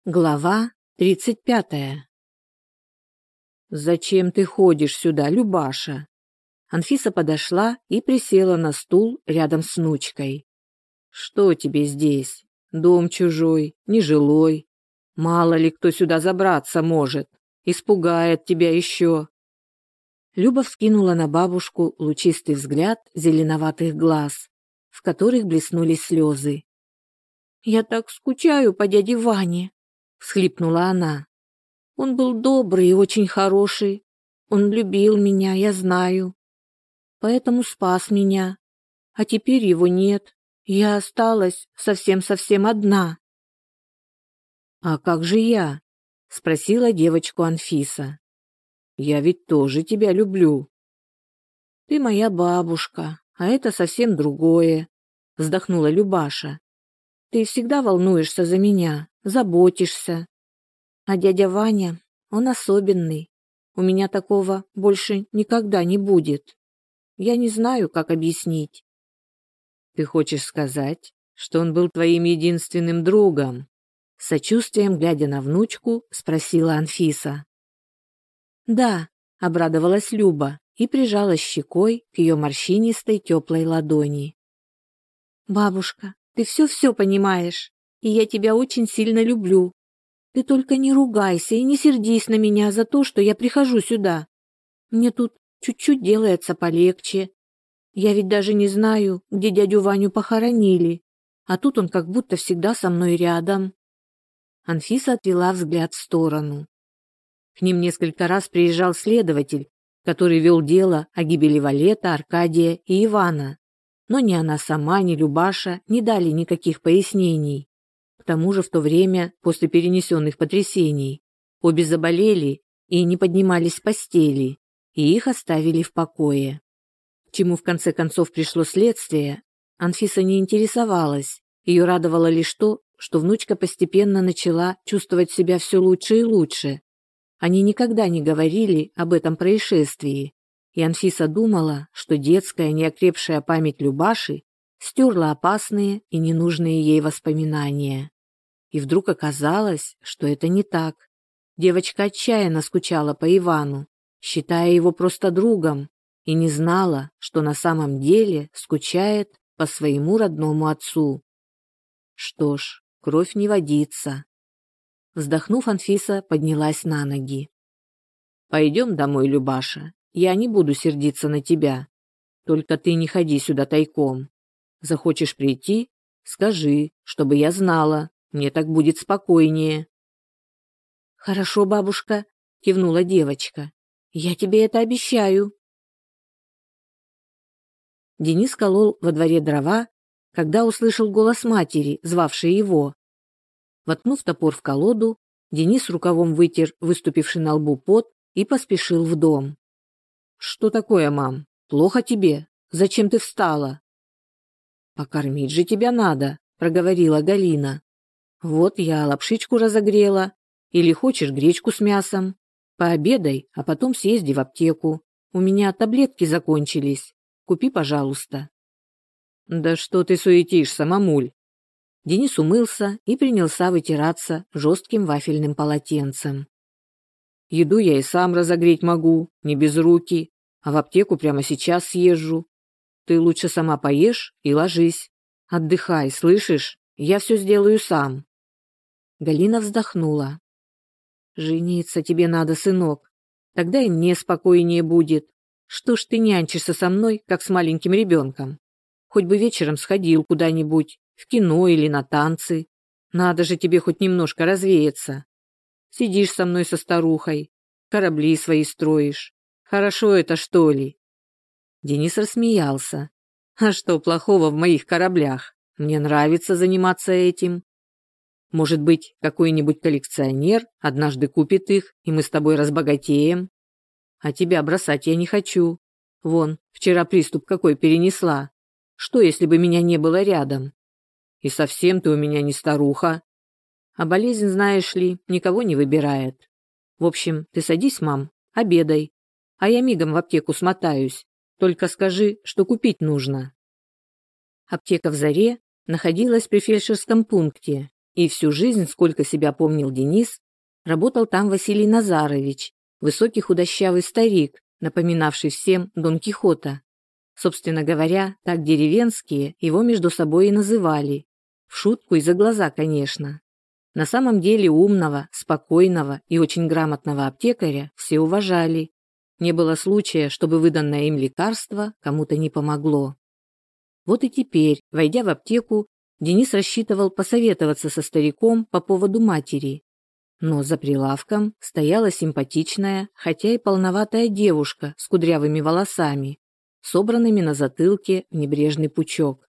Глава 35. «Зачем ты ходишь сюда, Любаша?» Анфиса подошла и присела на стул рядом с внучкой. «Что тебе здесь? Дом чужой, нежилой. Мало ли кто сюда забраться может. Испугает тебя еще». Люба вскинула на бабушку лучистый взгляд зеленоватых глаз, в которых блеснули слезы. «Я так скучаю по дяде Ване», — всхлипнула она. «Он был добрый и очень хороший. Он любил меня, я знаю. Поэтому спас меня. А теперь его нет. Я осталась совсем-совсем одна». «А как же я?» — спросила девочку Анфиса. «Я ведь тоже тебя люблю». «Ты моя бабушка, а это совсем другое», — вздохнула Любаша. «Ты всегда волнуешься за меня, заботишься. А дядя Ваня, он особенный. У меня такого больше никогда не будет. Я не знаю, как объяснить». «Ты хочешь сказать, что он был твоим единственным другом?» С сочувствием, глядя на внучку, спросила Анфиса. «Да», — обрадовалась Люба и прижалась щекой к ее морщинистой теплой ладони. «Бабушка, ты все-все понимаешь, и я тебя очень сильно люблю. Ты только не ругайся и не сердись на меня за то, что я прихожу сюда. Мне тут чуть-чуть делается полегче. Я ведь даже не знаю, где дядю Ваню похоронили, а тут он как будто всегда со мной рядом». Анфиса отвела взгляд в сторону. К ним несколько раз приезжал следователь, который вел дело о гибели Валета, Аркадия и Ивана, но ни она сама, ни Любаша не дали никаких пояснений. К тому же в то время, после перенесенных потрясений, обе заболели и не поднимались с постели, и их оставили в покое. К чему в конце концов пришло следствие, Анфиса не интересовалась, ее радовало лишь то, что внучка постепенно начала чувствовать себя все лучше и лучше. Они никогда не говорили об этом происшествии, и Анфиса думала, что детская неокрепшая память Любаши стерла опасные и ненужные ей воспоминания. И вдруг оказалось, что это не так. Девочка отчаянно скучала по Ивану, считая его просто другом, и не знала, что на самом деле скучает по своему родному отцу. Что ж, кровь не водится. Вздохнув, Анфиса поднялась на ноги. «Пойдем домой, Любаша. Я не буду сердиться на тебя. Только ты не ходи сюда тайком. Захочешь прийти — скажи, чтобы я знала. Мне так будет спокойнее». «Хорошо, бабушка», — кивнула девочка. «Я тебе это обещаю». Денис колол во дворе дрова, когда услышал голос матери, звавшей его. Воткнув топор в колоду, Денис рукавом вытер выступивший на лбу пот и поспешил в дом. «Что такое, мам? Плохо тебе? Зачем ты встала?» «Покормить же тебя надо», — проговорила Галина. «Вот я лапшичку разогрела. Или хочешь гречку с мясом? Пообедай, а потом съезди в аптеку. У меня таблетки закончились. Купи, пожалуйста». «Да что ты суетишься, мамуль?» Денис умылся и принялся вытираться жестким вафельным полотенцем. «Еду я и сам разогреть могу, не без руки, а в аптеку прямо сейчас съезжу. Ты лучше сама поешь и ложись. Отдыхай, слышишь? Я все сделаю сам». Галина вздохнула. «Жениться тебе надо, сынок. Тогда и мне спокойнее будет. Что ж ты нянчишься со мной, как с маленьким ребенком? Хоть бы вечером сходил куда-нибудь, в кино или на танцы. Надо же тебе хоть немножко развеяться. Сидишь со мной со старухой, корабли свои строишь. Хорошо это, что ли?» Денис рассмеялся. «А что плохого в моих кораблях? Мне нравится заниматься этим. Может быть, какой-нибудь коллекционер однажды купит их, и мы с тобой разбогатеем? А тебя бросать я не хочу. Вон, вчера приступ какой перенесла. Что, если бы меня не было рядом? И совсем ты у меня не старуха. А болезнь, знаешь ли, никого не выбирает. В общем, ты садись, мам, обедай, а я мигом в аптеку смотаюсь. Только скажи, что купить нужно». Аптека в Заре находилась при фельдшерском пункте, И всю жизнь, сколько себя помнил Денис, работал там Василий Назарович, высокий худощавый старик, напоминавший всем Дон Кихота. Собственно говоря, так деревенские его между собой и называли. В шутку и за глаза, конечно. На самом деле умного, спокойного и очень грамотного аптекаря все уважали. Не было случая, чтобы выданное им лекарство кому-то не помогло. Вот и теперь, войдя в аптеку, Денис рассчитывал посоветоваться со стариком по поводу матери. Но за прилавком стояла симпатичная, хотя и полноватая девушка с кудрявыми волосами, собранными на затылке в небрежный пучок.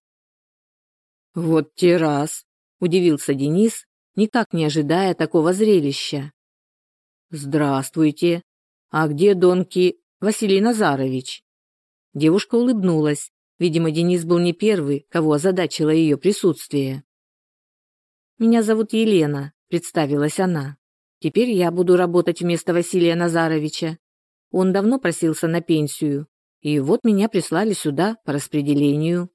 «Вот те раз!» – удивился Денис, никак не ожидая такого зрелища. «Здравствуйте! А где Василий Назарович?» Девушка улыбнулась. Видимо, Денис был не первый, кого озадачило ее присутствие. «Меня зовут Елена», – представилась она. «Теперь я буду работать вместо Василия Назаровича. Он давно просился на пенсию, и вот меня прислали сюда по распределению».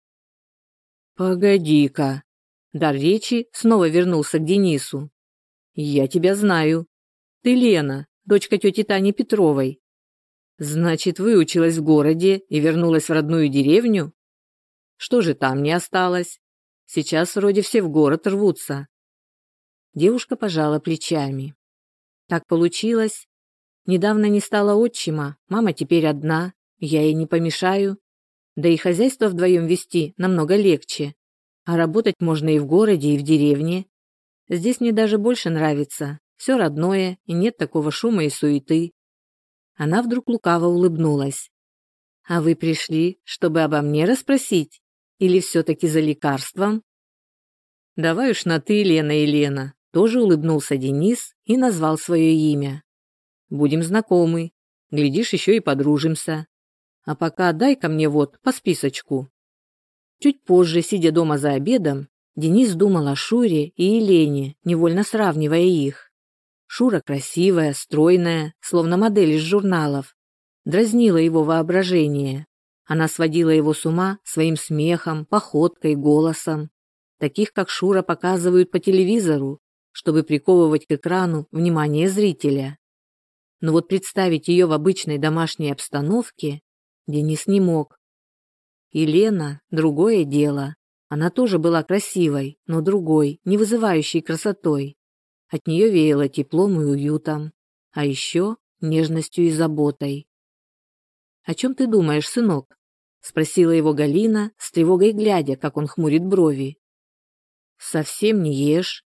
«Погоди-ка». Дар речи снова вернулся к Денису. «Я тебя знаю. Ты Лена, дочка тети Тани Петровой. Значит, выучилась в городе и вернулась в родную деревню? Что же там не осталось? Сейчас вроде все в город рвутся». Девушка пожала плечами. «Так получилось. Недавно не стало отчима, мама теперь одна, я ей не помешаю. Да и хозяйство вдвоем вести намного легче. А работать можно и в городе, и в деревне. Здесь мне даже больше нравится. Все родное, и нет такого шума и суеты». Она вдруг лукаво улыбнулась. «А вы пришли, чтобы обо мне расспросить? Или все-таки за лекарством?» «Давай уж на «ты», Елена». Тоже улыбнулся Денис и назвал свое имя. «Будем знакомы. Глядишь, еще и подружимся. А пока дай-ка мне вот по списочку». Чуть позже, сидя дома за обедом, Денис думал о Шуре и Елене, невольно сравнивая их. Шура красивая, стройная, словно модель из журналов. Дразнила его воображение. Она сводила его с ума своим смехом, походкой, голосом. Таких, как Шура, показывают по телевизору, чтобы приковывать к экрану внимание зрителя. Но вот представить ее в обычной домашней обстановке Денис не мог. Елена – другое дело. Она тоже была красивой, но другой, не вызывающей красотой. От нее веяло теплом и уютом, а еще нежностью и заботой. «О чем ты думаешь, сынок?» – спросила его Галина, с тревогой глядя, как он хмурит брови. «Совсем не ешь?»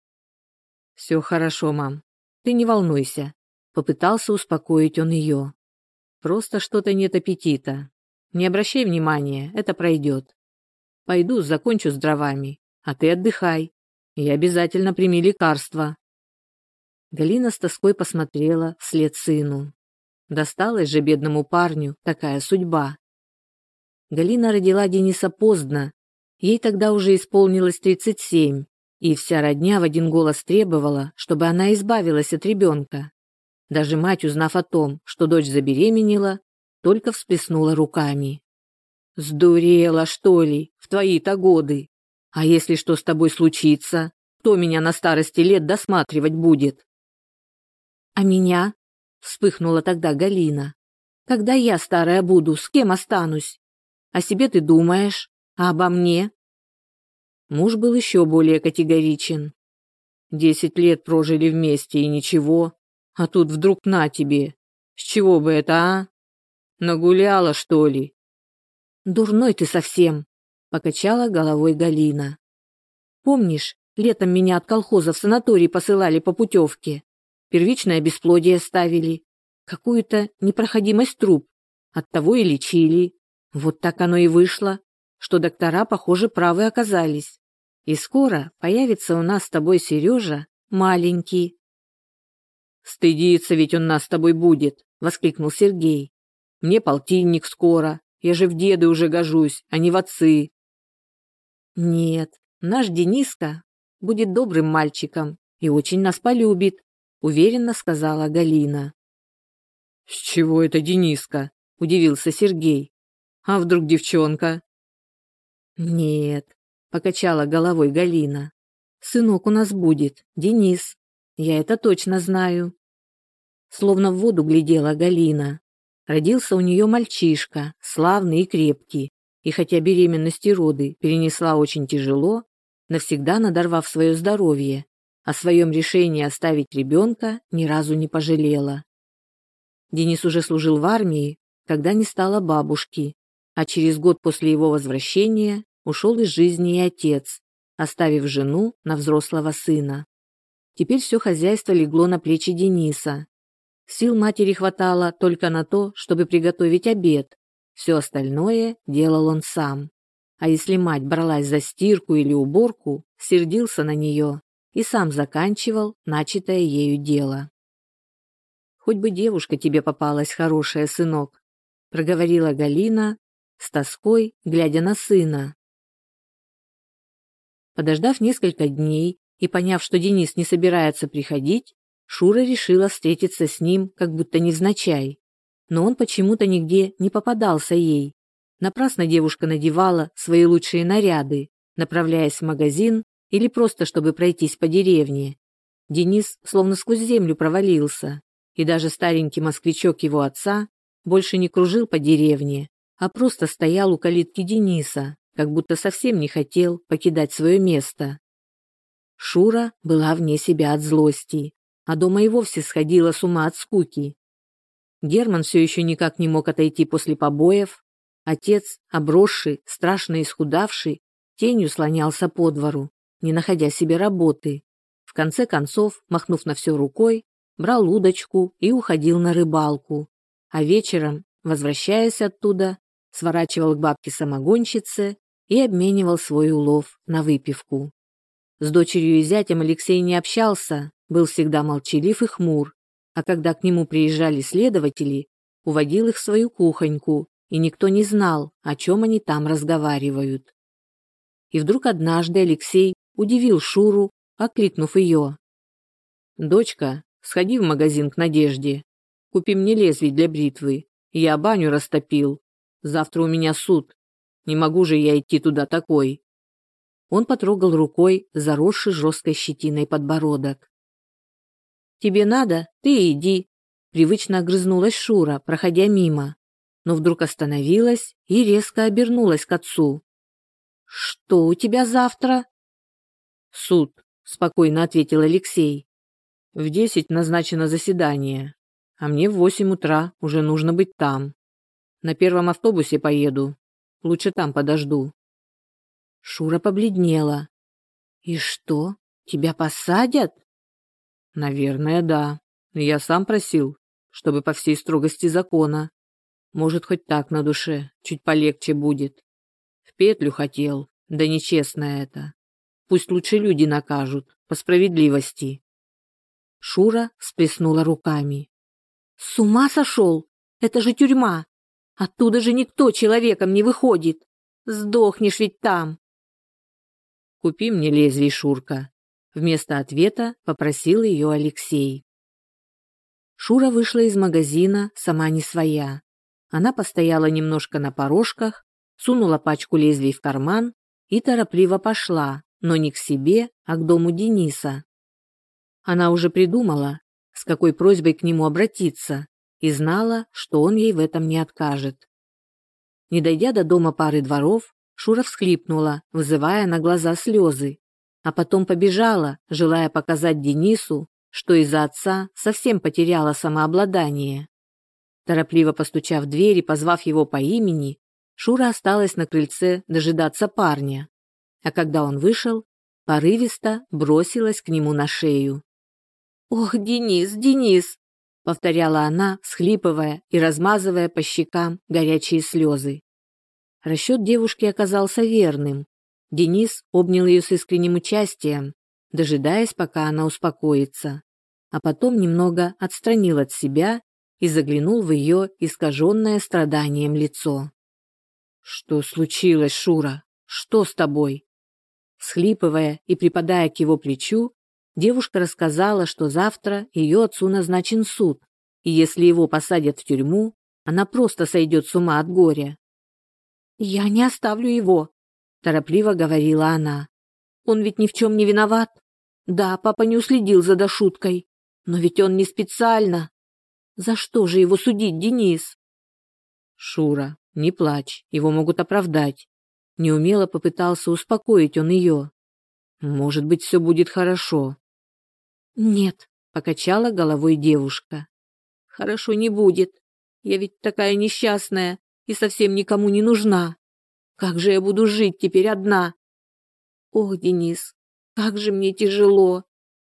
«Все хорошо, мам. Ты не волнуйся», – попытался успокоить он ее. «Просто что-то нет аппетита. Не обращай внимания, это пройдет. Пойду закончу с дровами, а ты отдыхай. И обязательно прими лекарства». Галина с тоской посмотрела вслед сыну. Досталась же бедному парню такая судьба. Галина родила Дениса поздно. Ей тогда уже исполнилось 37, и вся родня в один голос требовала, чтобы она избавилась от ребенка. Даже мать, узнав о том, что дочь забеременела, только всплеснула руками. «Сдурела, что ли, в твои-то годы? А если что с тобой случится, кто меня на старости лет досматривать будет?» «А меня?» – вспыхнула тогда Галина. «Когда я старая буду, с кем останусь? О себе ты думаешь, а обо мне?» Муж был еще более категоричен. 10 лет прожили вместе и ничего, а тут вдруг на тебе. С чего бы это, а? Нагуляла, что ли? «Дурной ты совсем», – покачала головой Галина. «Помнишь, летом меня от колхоза в санаторий посылали по путевке? Первичное бесплодие ставили, какую-то непроходимость труб, оттого и лечили. Вот так оно и вышло, что доктора, похоже, правы оказались. И скоро появится у нас с тобой Сережа, маленький». «Стыдиться ведь он нас с тобой будет», – воскликнул Сергей. «Мне полтинник скоро, я же в деды уже гожусь, а не в отцы». «Нет, наш Дениска будет добрым мальчиком и очень нас полюбит», – уверенно сказала Галина. «С чего это Дениска?» – удивился Сергей. «А вдруг девчонка?» «Нет», – покачала головой Галина. Сынок у нас будет, Денис. Я это точно знаю. Словно в воду глядела Галина. Родился у нее мальчишка, славный и крепкий, и хотя беременность и роды перенесла очень тяжело, навсегда надорвав свое здоровье, о своем решении оставить ребенка ни разу не пожалела. Денис уже служил в армии, когда не стало бабушки, а через год после его возвращения ушел из жизни и отец, оставив жену на взрослого сына. Теперь все хозяйство легло на плечи Дениса. Сил матери хватало только на то, чтобы приготовить обед. Все остальное делал он сам. А если мать бралась за стирку или уборку, сердился на нее и сам заканчивал начатое ею дело. «Хоть бы девушка тебе попалась хорошая, сынок», — проговорила Галина с тоской, глядя на сына. Подождав несколько дней и поняв, что Денис не собирается приходить, Шура решила встретиться с ним, как будто невзначай. Но он почему-то нигде не попадался ей. Напрасно девушка надевала свои лучшие наряды, направляясь в магазин или просто чтобы пройтись по деревне. Денис словно сквозь землю провалился, и даже старенький москвичок его отца больше не кружил по деревне, а просто стоял у калитки Дениса, как будто совсем не хотел покидать свое место. Шура была вне себя от злости, а дома и вовсе сходила с ума от скуки. Герман все еще никак не мог отойти после побоев. Отец, обросший, страшно исхудавший, тенью слонялся по двору, не находя себе работы. В конце концов, махнув на все рукой, брал удочку и уходил на рыбалку. А вечером, возвращаясь оттуда, сворачивал к бабке-самогонщице и обменивал свой улов на выпивку. С дочерью и зятем Алексей не общался, был всегда молчалив и хмур, а когда к нему приезжали следователи, уводил их в свою кухоньку, и никто не знал, о чем они там разговаривают. И вдруг однажды Алексей удивил Шуру, окликнув ее. «Дочка, сходи в магазин к Надежде, купи мне лезвий для бритвы, я баню растопил, завтра у меня суд, не могу же я идти туда такой». Он потрогал рукой заросший жесткой щетиной подбородок. «Тебе надо? Ты иди», — привычно огрызнулась Шура, проходя мимо, но вдруг остановилась и резко обернулась к отцу. «Что у тебя завтра?» «Суд», — спокойно ответил Алексей. «В 10 назначено заседание, а мне в 8 утра уже нужно быть там. На первом автобусе поеду, лучше там подожду». Шура побледнела. «И что, тебя посадят?» «Наверное, да. Я сам просил, чтобы по всей строгости закона. Может, хоть так на душе, чуть полегче будет. В петлю хотел, да нечестно это. Пусть лучше люди накажут, по справедливости». Шура всплеснула руками. «С ума сошел? Это же тюрьма. Оттуда же никто человеком не выходит. Сдохнешь ведь там». «Купи мне лезвий, Шурка», — вместо ответа попросил ее Алексей. Шура вышла из магазина сама не своя. Она постояла немножко на порожках, сунула пачку лезвий в карман и торопливо пошла, но не к себе, а к дому Дениса. Она уже придумала, с какой просьбой к нему обратиться, и знала, что он ей в этом не откажет. Не дойдя до дома пары дворов, Шура всхлипнула, вызывая на глаза слезы, а потом побежала, желая показать Денису, что из-за отца совсем потеряла самообладание. Торопливо постучав в дверь и позвав его по имени, Шура осталась на крыльце дожидаться парня, а когда он вышел, порывисто бросилась к нему на шею. «Ох, Денис, Денис!» — повторяла она, всхлипывая и размазывая по щекам горячие слезы. Расчет девушки оказался верным. Денис обнял ее с искренним участием, дожидаясь, пока она успокоится, а потом немного отстранил от себя и заглянул в ее искаженное страданием лицо. «Что случилось, Шура? Что с тобой?» Всхлипывая и припадая к его плечу, девушка рассказала, что завтра ее отцу назначен суд, и если его посадят в тюрьму, она просто сойдет с ума от горя. «Я не оставлю его», – торопливо говорила она. Он ведь ни в чем не виноват. Да, папа не уследил за Дашуткой, но ведь он не специально. За что же его судить, Денис? Шура, не плачь, его могут оправдать. Неумело попытался успокоить он ее. Может быть, все будет хорошо. Нет, покачала головой девушка. Хорошо не будет. Я ведь такая несчастная и совсем никому не нужна. Как же я буду жить теперь одна? Ох, Денис, как же мне тяжело.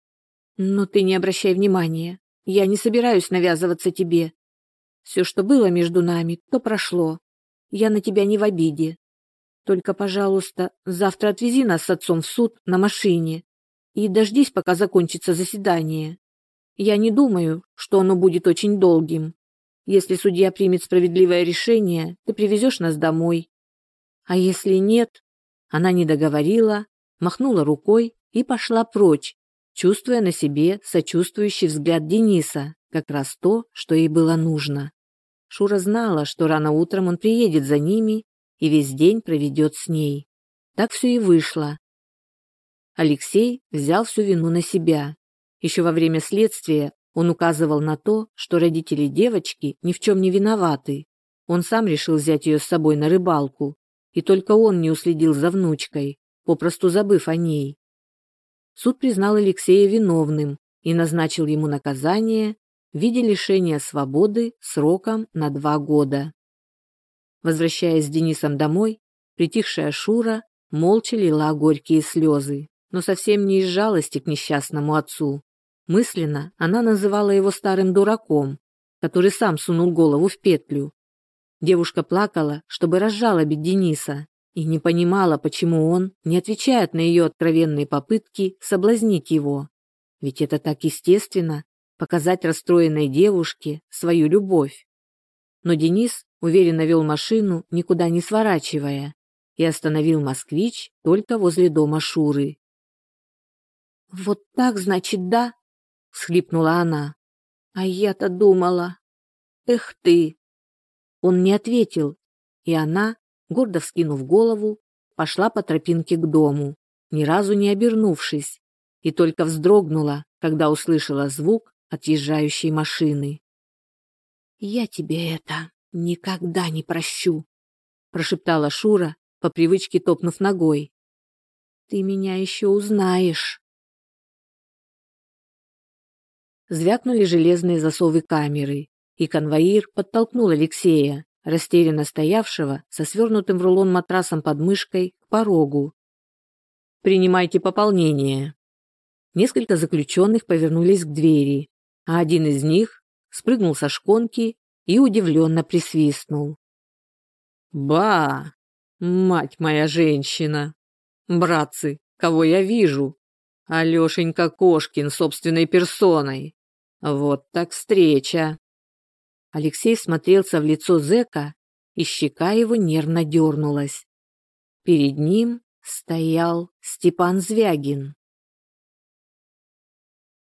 Но ты не обращай внимания. Я не собираюсь навязываться тебе. Все, что было между нами, то прошло. Я на тебя не в обиде. Только, пожалуйста, завтра отвези нас с отцом в суд на машине и дождись, пока закончится заседание. Я не думаю, что оно будет очень долгим. Если судья примет справедливое решение, ты привезешь нас домой. А если нет, она не договорила, махнула рукой и пошла прочь, чувствуя на себе сочувствующий взгляд Дениса, как раз то, что ей было нужно. Шура знала, что рано утром он приедет за ними и весь день проведет с ней. Так все и вышло. Алексей взял всю вину на себя. Еще во время следствия он указывал на то, что родители девочки ни в чем не виноваты. Он сам решил взять ее с собой на рыбалку, и только он не уследил за внучкой, попросту забыв о ней. Суд признал Алексея виновным и назначил ему наказание в виде лишения свободы сроком на 2 года. Возвращаясь с Денисом домой, притихшая Шура молча лила горькие слезы, но совсем не из жалости к несчастному отцу. Мысленно она называла его старым дураком, который сам сунул голову в петлю. Девушка плакала, чтобы разжалобить Дениса, и не понимала, почему он не отвечает на ее откровенные попытки соблазнить его. Ведь это так естественно – показать расстроенной девушке свою любовь. Но Денис уверенно вел машину, никуда не сворачивая, и остановил «Москвич» только возле дома Шуры. «Вот так, значит, да?» – всхлипнула она. «А я-то думала. Эх ты!» Он не ответил, и она, гордо вскинув голову, пошла по тропинке к дому, ни разу не обернувшись, и только вздрогнула, когда услышала звук отъезжающей машины. «Я тебе это никогда не прощу», – прошептала Шура, по привычке топнув ногой. «Ты меня еще узнаешь». Звякнули железные засовы камеры, и конвоир подтолкнул Алексея, растерянно стоявшего со свернутым в рулон матрасом под мышкой, к порогу. «Принимайте пополнение». Несколько заключенных повернулись к двери, а один из них спрыгнул со шконки и удивленно присвистнул. «Ба! Мать моя женщина! Братцы, кого я вижу? Алешенька Кошкин собственной персоной! Вот так встреча!» Алексей смотрелся в лицо зэка, и щека его нервно дернулась. Перед ним стоял Степан Звягин.